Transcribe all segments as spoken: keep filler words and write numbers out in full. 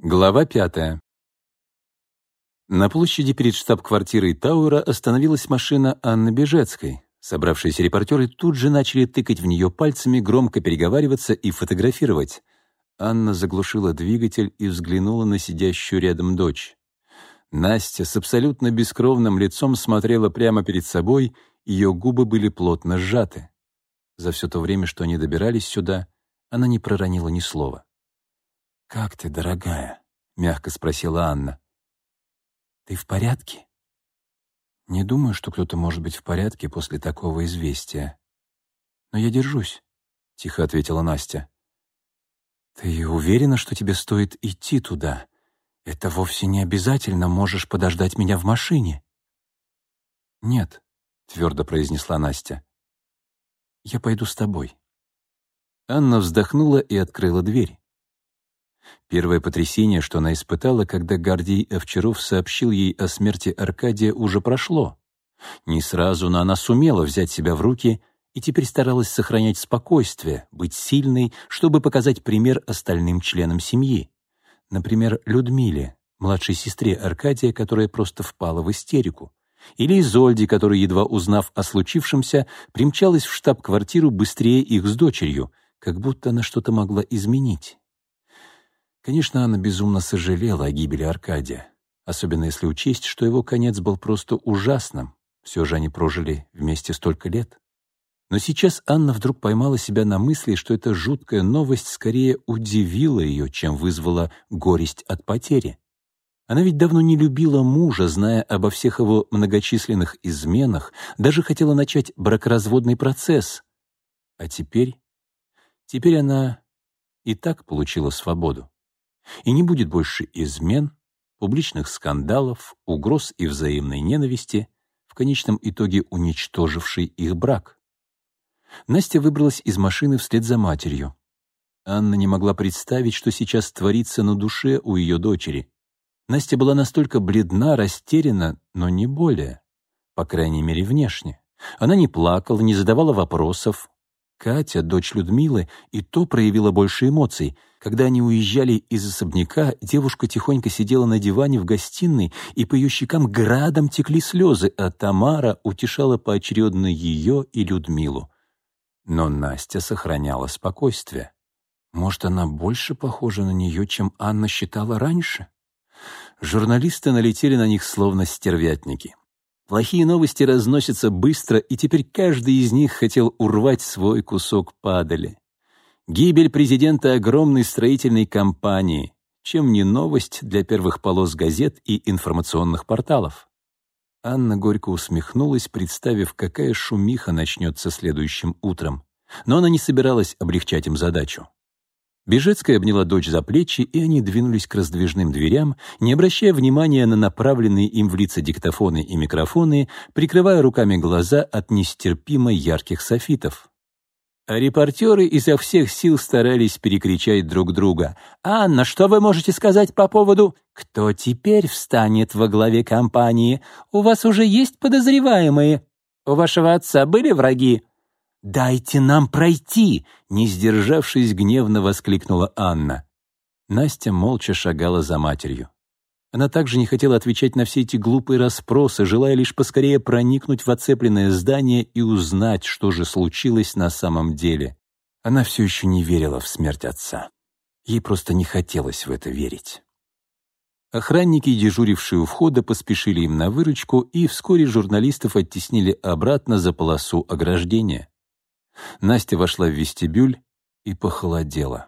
Глава пятая. На площади перед штаб-квартирой Тауэра остановилась машина Анны Бежецкой. Собравшиеся репортеры тут же начали тыкать в нее пальцами, громко переговариваться и фотографировать. Анна заглушила двигатель и взглянула на сидящую рядом дочь. Настя с абсолютно бескровным лицом смотрела прямо перед собой, ее губы были плотно сжаты. За все то время, что они добирались сюда, она не проронила ни слова. «Как ты, дорогая?» — мягко спросила Анна. «Ты в порядке?» «Не думаю, что кто-то может быть в порядке после такого известия. Но я держусь», — тихо ответила Настя. «Ты уверена, что тебе стоит идти туда? Это вовсе не обязательно, можешь подождать меня в машине». «Нет», — твердо произнесла Настя. «Я пойду с тобой». Анна вздохнула и открыла дверь. Первое потрясение, что она испытала, когда Гордей Овчаров сообщил ей о смерти Аркадия, уже прошло. Не сразу, но она сумела взять себя в руки и теперь старалась сохранять спокойствие, быть сильной, чтобы показать пример остальным членам семьи. Например, Людмиле, младшей сестре Аркадия, которая просто впала в истерику. Или Изольде, которая, едва узнав о случившемся, примчалась в штаб-квартиру быстрее их с дочерью, как будто она что-то могла изменить. Конечно, Анна безумно сожалела о гибели Аркадия, особенно если учесть, что его конец был просто ужасным. Все же они прожили вместе столько лет. Но сейчас Анна вдруг поймала себя на мысли, что эта жуткая новость скорее удивила ее, чем вызвала горесть от потери. Она ведь давно не любила мужа, зная обо всех его многочисленных изменах, даже хотела начать бракоразводный процесс. А теперь... Теперь она и так получила свободу. И не будет больше измен, публичных скандалов, угроз и взаимной ненависти, в конечном итоге уничтожившей их брак. Настя выбралась из машины вслед за матерью. Анна не могла представить, что сейчас творится на душе у ее дочери. Настя была настолько бледна, растеряна, но не более, по крайней мере, внешне. Она не плакала, не задавала вопросов. Катя, дочь Людмилы, и то проявила больше эмоций. Когда они уезжали из особняка, девушка тихонько сидела на диване в гостиной, и по ее щекам градом текли слезы, а Тамара утешала поочередно ее и Людмилу. Но Настя сохраняла спокойствие. Может, она больше похожа на нее, чем Анна считала раньше? Журналисты налетели на них словно стервятники. Плохие новости разносятся быстро, и теперь каждый из них хотел урвать свой кусок падали. Гибель президента огромной строительной компании, чем не новость для первых полос газет и информационных порталов. Анна горько усмехнулась, представив, какая шумиха начнется следующим утром. Но она не собиралась облегчать им задачу. Бежецкая обняла дочь за плечи, и они двинулись к раздвижным дверям, не обращая внимания на направленные им в лица диктофоны и микрофоны, прикрывая руками глаза от нестерпимо ярких софитов. А репортеры изо всех сил старались перекричать друг друга. «Анна, что вы можете сказать по поводу...» «Кто теперь встанет во главе компании? У вас уже есть подозреваемые? У вашего отца были враги?» «Дайте нам пройти!» — не сдержавшись, гневно воскликнула Анна. Настя молча шагала за матерью. Она также не хотела отвечать на все эти глупые расспросы, желая лишь поскорее проникнуть в оцепленное здание и узнать, что же случилось на самом деле. Она все еще не верила в смерть отца. Ей просто не хотелось в это верить. Охранники, дежурившие у входа, поспешили им на выручку, и вскоре журналистов оттеснили обратно за полосу ограждения. Настя вошла в вестибюль и похолодела.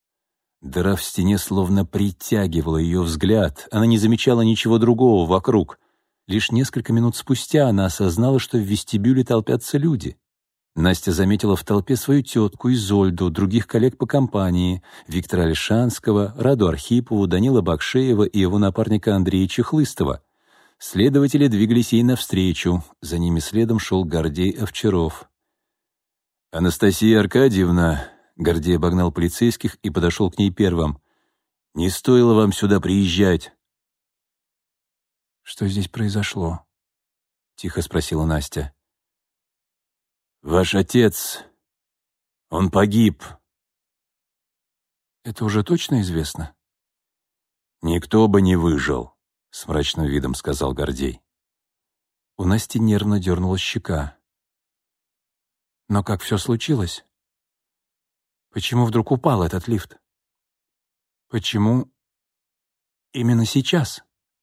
Дыра в стене словно притягивала ее взгляд. Она не замечала ничего другого вокруг. Лишь несколько минут спустя она осознала, что в вестибюле толпятся люди. Настя заметила в толпе свою тетку Изольду, других коллег по компании, Виктора Ольшанского, Раду Архипову, Данила Бакшеева и его напарника Андрея Чехлыстова. Следователи двигались ей навстречу. За ними следом шел Гордей Овчаров. «Анастасия Аркадьевна», — Гордей обогнал полицейских и подошел к ней первым, — «не стоило вам сюда приезжать». «Что здесь произошло?» — тихо спросила Настя. «Ваш отец, он погиб». «Это уже точно известно?» «Никто бы не выжил», — с мрачным видом сказал Гордей. У Насти нервно дернулась щека. Но как все случилось? Почему вдруг упал этот лифт? Почему именно сейчас?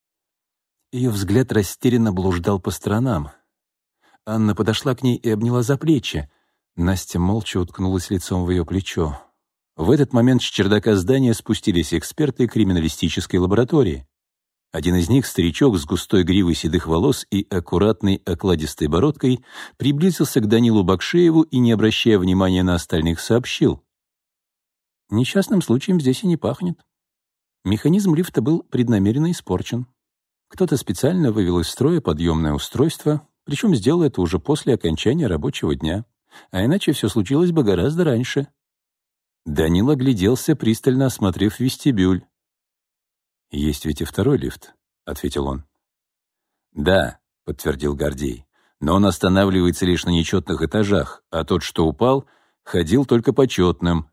Ее взгляд растерянно блуждал по сторонам. Анна подошла к ней и обняла за плечи. Настя молча уткнулась лицом в ее плечо. В этот момент с чердака здания спустились эксперты криминалистической лаборатории. Один из них, старичок с густой гривой седых волос и аккуратной окладистой бородкой, приблизился к Данилу Бакшееву и, не обращая внимания на остальных, сообщил: «Несчастным случаем здесь и не пахнет. Механизм лифта был преднамеренно испорчен. Кто-то специально вывел из строя подъемное устройство, причем сделал это уже после окончания рабочего дня, а иначе все случилось бы гораздо раньше». Данил огляделся, пристально осмотрев вестибюль. «Есть ведь и второй лифт», — ответил он. «Да», — подтвердил Гордей, «но он останавливается лишь на нечетных этажах, а тот, что упал, ходил только по четным».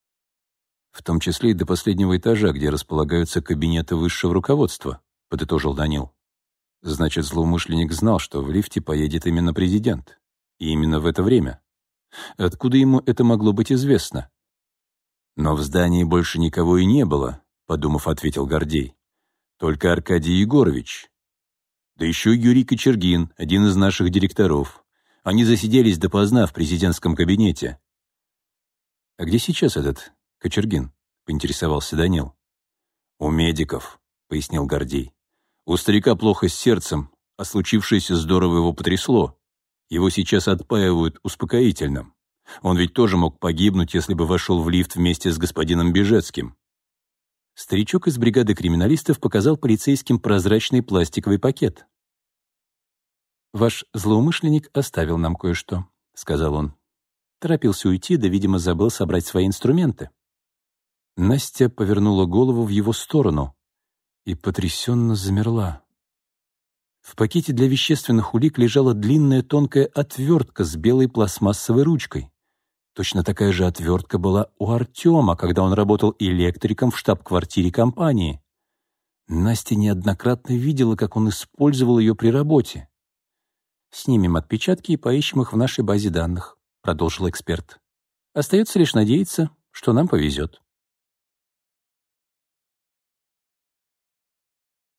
«В том числе и до последнего этажа, где располагаются кабинеты высшего руководства», — подытожил Данил. «Значит, злоумышленник знал, что в лифте поедет именно президент. И именно в это время. Откуда ему это могло быть известно?» «Но в здании больше никого и не было», — подумав, ответил Гордей. «Только Аркадий Егорович. Да еще Юрий Кочергин, один из наших директоров. Они засиделись допоздна в президентском кабинете». «А где сейчас этот Кочергин?» — поинтересовался Данил. «У медиков», — пояснил Гордей. «У старика плохо с сердцем, а случившееся здорово его потрясло. Его сейчас отпаивают успокоительным. Он ведь тоже мог погибнуть, если бы вошел в лифт вместе с господином Бежецким». Старичок из бригады криминалистов показал полицейским прозрачный пластиковый пакет. «Ваш злоумышленник оставил нам кое-что», — сказал он. Торопился уйти, да, видимо, забыл собрать свои инструменты. Настя повернула голову в его сторону и потрясенно замерла. В пакете для вещественных улик лежала длинная тонкая отвертка с белой пластмассовой ручкой. Точно такая же отвертка была у Артема, когда он работал электриком в штаб-квартире компании. Настя неоднократно видела, как он использовал ее при работе. «Снимем отпечатки и поищем их в нашей базе данных», — продолжил эксперт. «Остается лишь надеяться, что нам повезет».